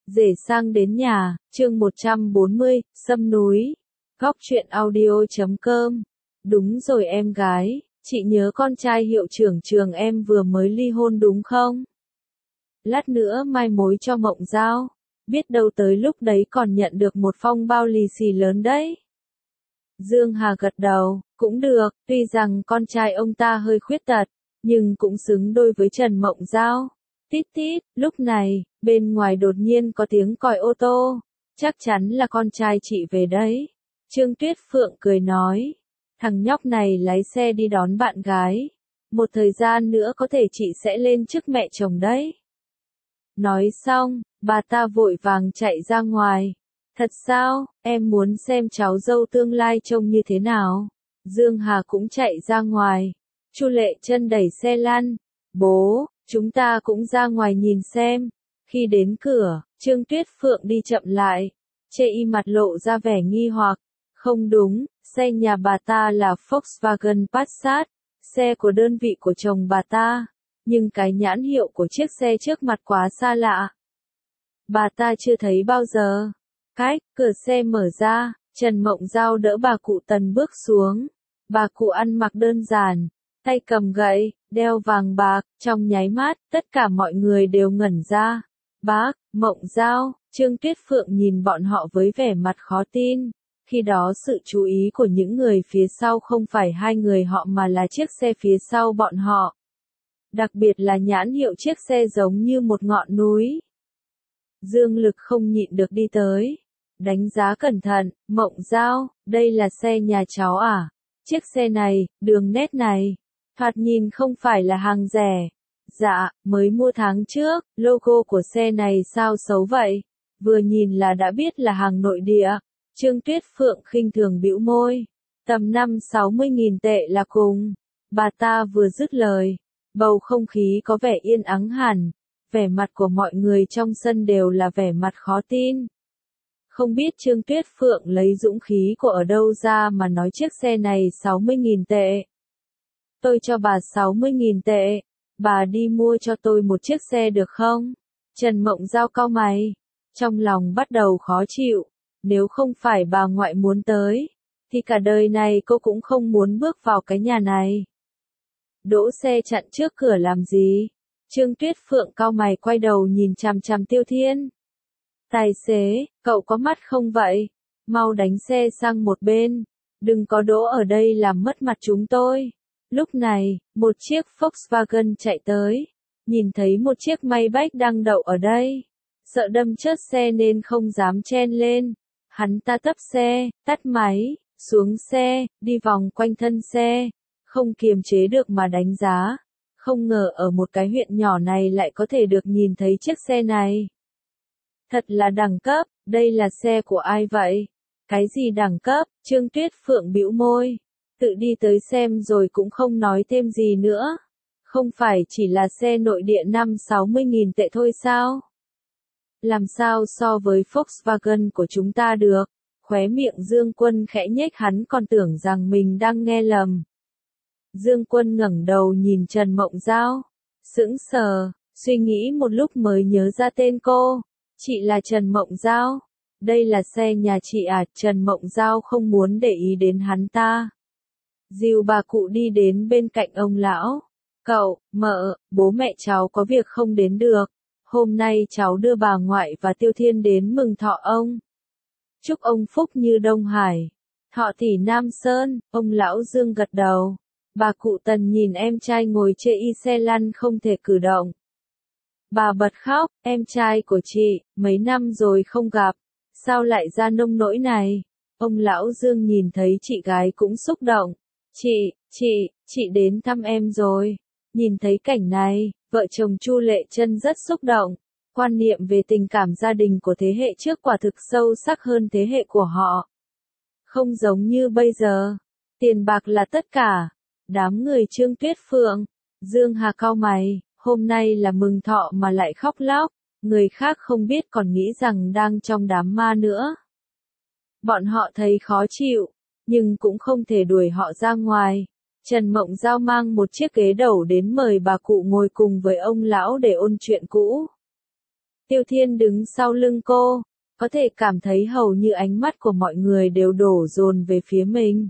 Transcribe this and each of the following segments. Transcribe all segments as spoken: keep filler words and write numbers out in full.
Rể sang đến nhà, chương một trăm bốn mươi, Sâm núi. Góc truyện audio chấm com. Đúng rồi em gái, chị nhớ con trai hiệu trưởng trường em vừa mới ly hôn đúng không? Lát nữa mai mối cho Mộng Giao, biết đâu tới lúc đấy còn nhận được một phong bao lì xì lớn đấy. Dương Hà gật đầu, cũng được, tuy rằng con trai ông ta hơi khuyết tật, nhưng cũng xứng đôi với Trần Mộng Giao. Tít tít, lúc này, bên ngoài đột nhiên có tiếng còi ô tô, chắc chắn là con trai chị về đấy. Trương Tuyết Phượng cười nói, thằng nhóc này lái xe đi đón bạn gái, một thời gian nữa có thể chị sẽ lên chức mẹ chồng đấy. Nói xong, bà ta vội vàng chạy ra ngoài. Thật sao, em muốn xem cháu dâu tương lai trông như thế nào? Dương Hà cũng chạy ra ngoài. Chu Lệ Chân đẩy xe lăn. Bố, chúng ta cũng ra ngoài nhìn xem. Khi đến cửa, Trương Tuyết Phượng đi chậm lại. Chê y mặt lộ ra vẻ nghi hoặc. Không đúng, xe nhà bà ta là Volkswagen Passat, xe của đơn vị của chồng bà ta. Nhưng cái nhãn hiệu của chiếc xe trước mặt quá xa lạ. Bà ta chưa thấy bao giờ. Cách, cửa xe mở ra, Trần Mộng Giao đỡ bà cụ Tần bước xuống. Bà cụ ăn mặc đơn giản, tay cầm gậy, đeo vàng bạc, trong nháy mắt, tất cả mọi người đều ngẩn ra. Bác, Mộng Giao, Trương Tuyết Phượng nhìn bọn họ với vẻ mặt khó tin. Khi đó sự chú ý của những người phía sau không phải hai người họ mà là chiếc xe phía sau bọn họ. Đặc biệt là nhãn hiệu chiếc xe giống như một ngọn núi. Dương Lực không nhịn được đi tới. Đánh giá cẩn thận, Mộng Giao, đây là xe nhà cháu à? Chiếc xe này, đường nét này, thoạt nhìn không phải là hàng rẻ. Dạ, mới mua tháng trước, logo của xe này sao xấu vậy? Vừa nhìn là đã biết là hàng nội địa. Trương Tuyết Phượng khinh thường bĩu môi. Tầm năm sáu mươi nghìn tệ là cùng. Bà ta vừa dứt lời. Bầu không khí có vẻ yên ắng hẳn. Vẻ mặt của mọi người trong sân đều là vẻ mặt khó tin. Không biết Trương Tuyết Phượng lấy dũng khí của ở đâu ra mà nói chiếc xe này sáu mươi nghìn tệ. Tôi cho bà sáu mươi nghìn tệ. Bà đi mua cho tôi một chiếc xe được không? Trần Mộng Giao cau mày. Trong lòng bắt đầu khó chịu. Nếu không phải bà ngoại muốn tới, thì cả đời này cô cũng không muốn bước vào cái nhà này. Đỗ xe chặn trước cửa làm gì? Trương Tuyết Phượng cau mày quay đầu nhìn chằm chằm Tiêu Thiên. Tài xế, cậu có mắt không vậy? Mau đánh xe sang một bên. Đừng có đỗ ở đây làm mất mặt chúng tôi. Lúc này, một chiếc Volkswagen chạy tới. Nhìn thấy một chiếc Maybach đang đậu ở đây. Sợ đâm chớt xe nên không dám chen lên. Hắn ta tấp xe, tắt máy, xuống xe, đi vòng quanh thân xe. Không kiềm chế được mà đánh giá. Không ngờ ở một cái huyện nhỏ này lại có thể được nhìn thấy chiếc xe này. Thật là đẳng cấp, đây là xe của ai vậy? Cái gì đẳng cấp? Trương Tuyết Phượng bĩu môi. Tự đi tới xem rồi cũng không nói thêm gì nữa. Không phải chỉ là xe nội địa năm sáu mươi nghìn tệ thôi sao? Làm sao so với Volkswagen của chúng ta được? Khóe miệng Dương Quân khẽ nhếch, hắn còn tưởng rằng mình đang nghe lầm. Dương Quân ngẩng đầu nhìn Trần Mộng Giao. Sững sờ, suy nghĩ một lúc mới nhớ ra tên cô. Chị là Trần Mộng Giao. Đây là xe nhà chị à? Trần Mộng Giao không muốn để ý đến hắn ta. Dìu bà cụ đi đến bên cạnh ông lão. Cậu, mợ, bố mẹ cháu có việc không đến được. Hôm nay cháu đưa bà ngoại và Tiêu Thiên đến mừng thọ ông. Chúc ông phúc như Đông Hải, thọ tỷ Nam Sơn. Ông lão Dương gật đầu. Bà cụ Tần nhìn em trai ngồi chê y xe lăn không thể cử động. Bà bật khóc, em trai của chị, mấy năm rồi không gặp, sao lại ra nông nỗi này? Ông lão Dương nhìn thấy chị gái cũng xúc động. Chị, chị, chị đến thăm em rồi. Nhìn thấy cảnh này, vợ chồng Chu Lệ Chân rất xúc động. Quan niệm về tình cảm gia đình của thế hệ trước quả thực sâu sắc hơn thế hệ của họ. Không giống như bây giờ, tiền bạc là tất cả. Đám người Trương Tuyết Phượng, Dương Hà cau mày, hôm nay là mừng thọ mà lại khóc lóc, người khác không biết còn nghĩ rằng đang trong đám ma nữa. Bọn họ thấy khó chịu, nhưng cũng không thể đuổi họ ra ngoài. Trần Mộng Giao mang một chiếc ghế đầu đến mời bà cụ ngồi cùng với ông lão để ôn chuyện cũ. Tiêu Thiên đứng sau lưng cô, có thể cảm thấy hầu như ánh mắt của mọi người đều đổ dồn về phía mình.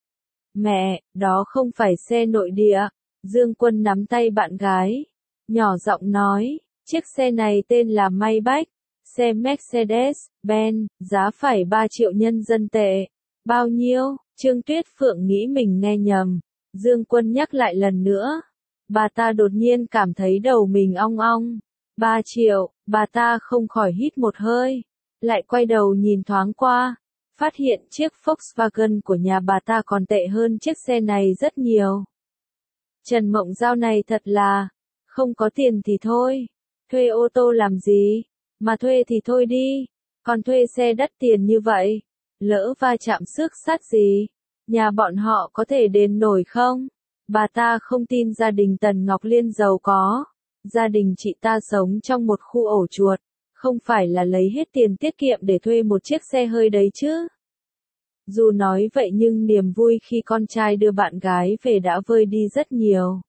Mẹ, đó không phải xe nội địa. Dương Quân nắm tay bạn gái, nhỏ giọng nói, chiếc xe này tên là Maybach, xe Mercedes-Benz, giá phải ba triệu nhân dân tệ. Bao nhiêu? Trương Tuyết Phượng nghĩ mình nghe nhầm. Dương Quân nhắc lại lần nữa. Bà ta đột nhiên cảm thấy đầu mình ong ong. Ba triệu, bà ta không khỏi hít một hơi. Lại quay đầu nhìn thoáng qua. Phát hiện chiếc Volkswagen của nhà bà ta còn tệ hơn chiếc xe này rất nhiều. Trần Mộng Giao này thật là, không có tiền thì thôi. Thuê ô tô làm gì? Mà thuê thì thôi đi. Còn thuê xe đắt tiền như vậy. Lỡ va chạm xước sắt gì? Nhà bọn họ có thể đền nổi không? Bà ta không tin gia đình Tần Ngọc Liên giàu có. Gia đình chị ta sống trong một khu ổ chuột. Không phải là lấy hết tiền tiết kiệm để thuê một chiếc xe hơi đấy chứ. Dù nói vậy nhưng niềm vui khi con trai đưa bạn gái về đã vơi đi rất nhiều.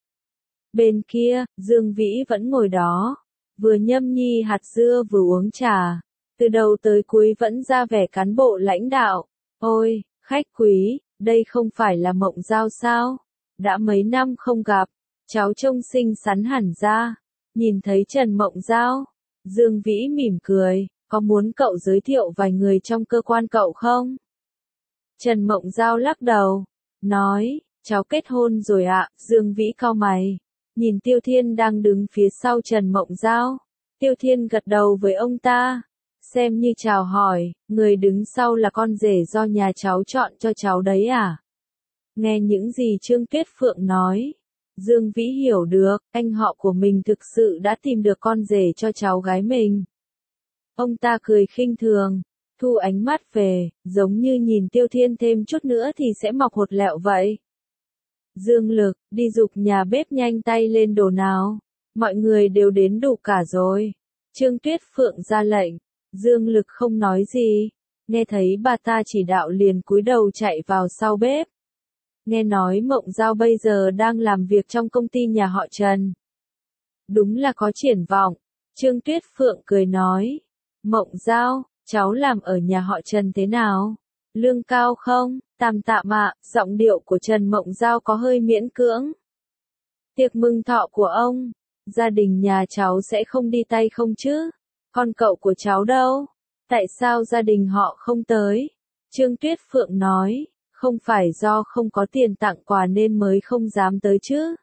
Bên kia, Dương Vĩ vẫn ngồi đó. Vừa nhâm nhi hạt dưa vừa uống trà. Từ đầu tới cuối vẫn ra vẻ cán bộ lãnh đạo. Ôi, khách quý, đây không phải là Mộng Giao sao? Đã mấy năm không gặp, cháu trông xinh xắn hẳn ra. Nhìn thấy Trần Mộng Giao, Dương Vĩ mỉm cười, có muốn cậu giới thiệu vài người trong cơ quan cậu không? Trần Mộng Giao lắc đầu, nói, cháu kết hôn rồi ạ. Dương Vĩ cau mày, nhìn Tiêu Thiên đang đứng phía sau Trần Mộng Giao. Tiêu Thiên gật đầu với ông ta, xem như chào hỏi, người đứng sau là con rể do nhà cháu chọn cho cháu đấy à? Nghe những gì Trương Tuyết Phượng nói, Dương Vĩ hiểu được, anh họ của mình thực sự đã tìm được con rể cho cháu gái mình. Ông ta cười khinh thường, thu ánh mắt về, giống như nhìn Tiêu Thiên thêm chút nữa thì sẽ mọc hột lẹo vậy. Dương Lực, đi giục nhà bếp nhanh tay lên đồ nào. Mọi người đều đến đủ cả rồi. Trương Tuyết Phượng ra lệnh. Dương Lực không nói gì. Nghe thấy bà ta chỉ đạo liền cúi đầu chạy vào sau bếp. Nghe nói Mộng Giao bây giờ đang làm việc trong công ty nhà họ Trần. Đúng là có triển vọng. Trương Tuyết Phượng cười nói. Mộng Giao, cháu làm ở nhà họ Trần thế nào? Lương cao không? Tạm tạm ạ. Giọng điệu của Trần Mộng Giao có hơi miễn cưỡng. Tiệc mừng thọ của ông, gia đình nhà cháu sẽ không đi tay không chứ? Con cậu của cháu đâu? Tại sao gia đình họ không tới? Trương Tuyết Phượng nói, không phải do không có tiền tặng quà nên mới không dám tới chứ?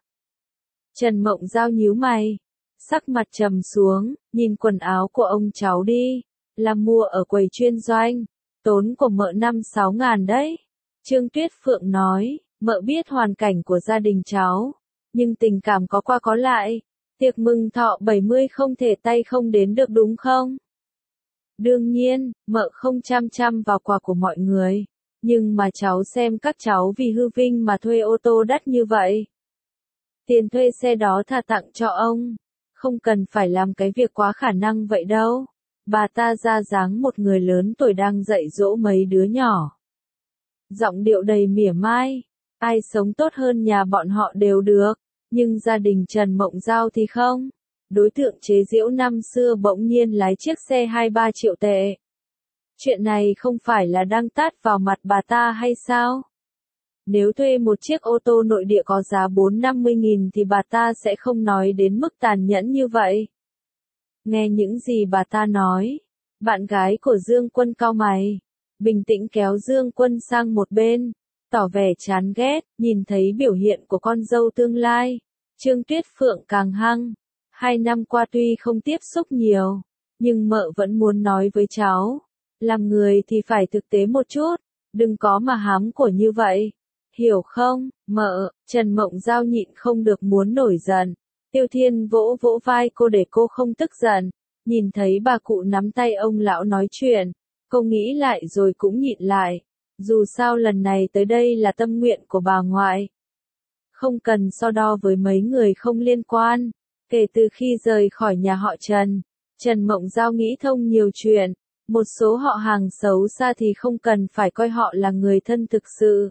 Trần Mộng Giao nhíu mày, sắc mặt trầm xuống, nhìn quần áo của ông cháu đi, là mua ở quầy chuyên doanh, tốn của mợ năm sáu ngàn đấy. Trương Tuyết Phượng nói, mợ biết hoàn cảnh của gia đình cháu, nhưng tình cảm có qua có lại, tiệc mừng thọ bảy mươi không thể tay không đến được đúng không? Đương nhiên, mợ không chăm chăm vào quà của mọi người, nhưng mà cháu xem các cháu vì hư vinh mà thuê ô tô đắt như vậy. Tiền thuê xe đó thà tặng cho ông, không cần phải làm cái việc quá khả năng vậy đâu. Bà ta ra dáng một người lớn tuổi đang dạy dỗ mấy đứa nhỏ. Giọng điệu đầy mỉa mai, ai sống tốt hơn nhà bọn họ đều được, nhưng gia đình Trần Mộng Giao thì không. Đối tượng chế giễu năm xưa bỗng nhiên lái chiếc xe hai ba triệu tệ. Chuyện này không phải là đang tát vào mặt bà ta hay sao? Nếu thuê một chiếc ô tô nội địa có giá bốn năm mươi nghìn thì bà ta sẽ không nói đến mức tàn nhẫn như vậy. Nghe những gì bà ta nói, bạn gái của Dương Quân cau mày, bình tĩnh kéo Dương Quân sang một bên, tỏ vẻ chán ghét, nhìn thấy biểu hiện của con dâu tương lai. Trương Tuyết Phượng càng hăng, hai năm qua tuy không tiếp xúc nhiều, nhưng mợ vẫn muốn nói với cháu, làm người thì phải thực tế một chút, đừng có mà hám của như vậy, hiểu không, mợ? Trần Mộng Giao nhịn không được muốn nổi giận. Tiêu Thiên vỗ vỗ vai cô để cô không tức giận, nhìn thấy bà cụ nắm tay ông lão nói chuyện, cô nghĩ lại rồi cũng nhịn lại, dù sao lần này tới đây là tâm nguyện của bà ngoại. Không cần so đo với mấy người không liên quan, kể từ khi rời khỏi nhà họ Trần, Trần Mộng Giao nghĩ thông nhiều chuyện, một số họ hàng xấu xa thì không cần phải coi họ là người thân thực sự.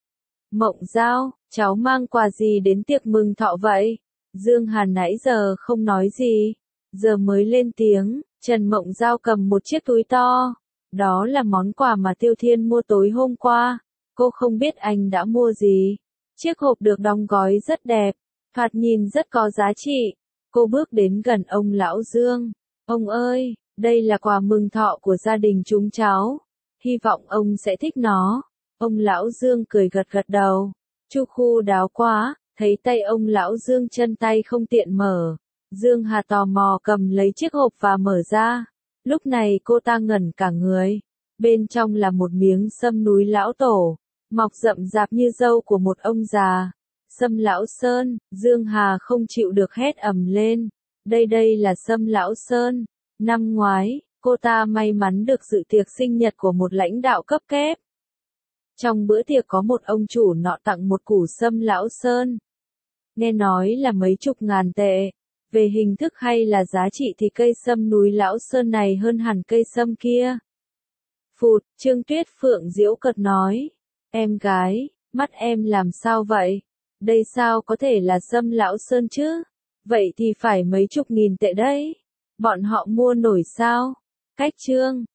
Mộng Giao, cháu mang quà gì đến tiệc mừng thọ vậy? Dương Hàn nãy giờ không nói gì, giờ mới lên tiếng, Trần Mộng Giao cầm một chiếc túi to. Đó là món quà mà Tiêu Thiên mua tối hôm qua. Cô không biết anh đã mua gì. Chiếc hộp được đóng gói rất đẹp, thoạt nhìn rất có giá trị. Cô bước đến gần ông lão Dương. Ông ơi, đây là quà mừng thọ của gia đình chúng cháu. Hy vọng ông sẽ thích nó. Ông lão Dương cười gật gật đầu. Chu Khu đáo quá, thấy tay ông lão Dương chân tay không tiện mở. Dương Hà tò mò cầm lấy chiếc hộp và mở ra. Lúc này cô ta ngẩn cả người. Bên trong là một miếng sâm núi lão tổ, mọc rậm rạp như râu của một ông già. Sâm lão sơn, Dương Hà không chịu được hét ầm lên. Đây đây là sâm lão sơn. Năm ngoái, cô ta may mắn được dự tiệc sinh nhật của một lãnh đạo cấp kép. Trong bữa tiệc có một ông chủ nọ tặng một củ sâm lão sơn. Nghe nói là mấy chục ngàn tệ. Về hình thức hay là giá trị thì cây sâm núi lão sơn này hơn hẳn cây sâm kia. Phụt, Trương Tuyết Phượng giễu cợt nói. Em gái, mắt em làm sao vậy? Đây sao có thể là sâm lão sơn chứ? Vậy thì phải mấy chục nghìn tệ đấy. Bọn họ mua nổi sao? Cách Trương.